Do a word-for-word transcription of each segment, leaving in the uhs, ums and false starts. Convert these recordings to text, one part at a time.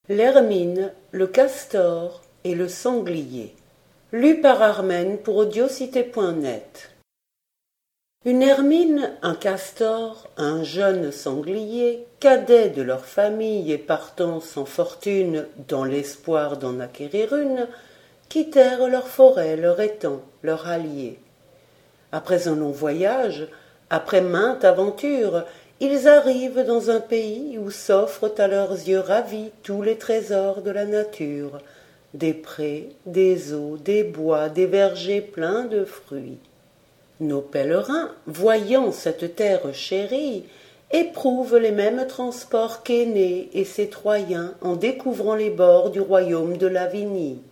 L'hermine, le castor et le sanglier. Lu par Armen pour audiocité point net. Une hermine, un castor, un jeune sanglier, cadets de leur famille et partant sans fortune dans l'espoir d'en acquérir une, quittèrent leur forêt, leur étang, leur allié. Après un long voyage, après mainte aventure, ils arrivent dans un pays où s'offrent à leurs yeux ravis tous les trésors de la nature, des prés, des eaux, des bois, des vergers pleins de fruits. Nos pèlerins, voyant cette terre chérie, éprouvent les mêmes transports qu'Énée et ses Troyens en découvrant les bords du royaume de Lavinie.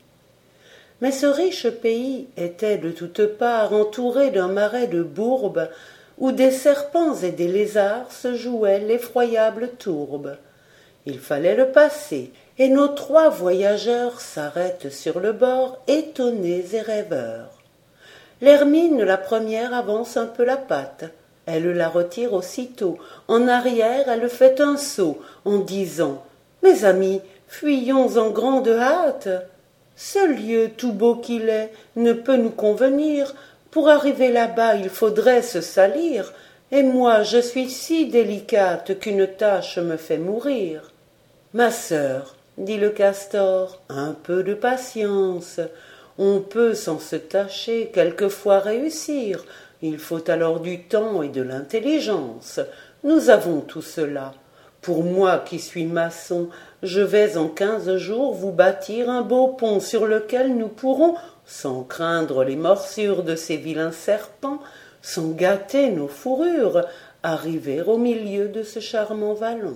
Mais ce riche pays était de toutes parts entouré d'un marais de bourbes, où des serpents et des lézards se jouaient l'effroyable tourbe. Il fallait le passer, et nos trois voyageurs s'arrêtent sur le bord, étonnés et rêveurs. L'hermine, la première, avance un peu la patte. Elle la retire aussitôt. En arrière, elle fait un saut, en disant « Mes amis, fuyons en grande hâte. Ce lieu, tout beau qu'il est, ne peut nous convenir. Pour arriver là-bas, il faudrait se salir, et moi, je suis si délicate qu'une tâche me fait mourir. » « Ma sœur, dit le castor, un peu de patience. On peut, sans se tâcher, quelquefois réussir. Il faut alors du temps et de l'intelligence. Nous avons tout cela. Pour moi qui suis maçon, je vais en quinze jours vous bâtir un beau pont sur lequel nous pourrons, sans craindre les morsures de ces vilains serpents, sans gâter nos fourrures, arriver au milieu de ce charmant vallon.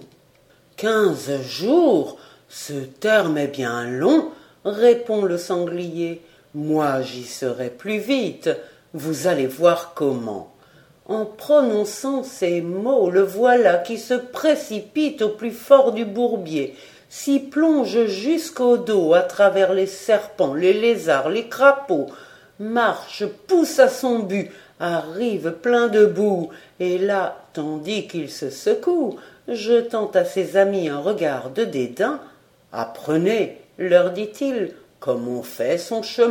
Quinze jours, ce terme est bien long, répond le sanglier. Moi j'y serai plus vite, vous allez voir comment. En prononçant ces mots, le voilà qui se précipite au plus fort du bourbier, s'y plonge jusqu'au dos à travers les serpents, les lézards, les crapauds, marche, pousse à son but, arrive plein de boue, et là, tandis qu'il se secoue, jetant à ses amis un regard de dédain, « Apprenez, leur dit-il, comme on fait son chemin. »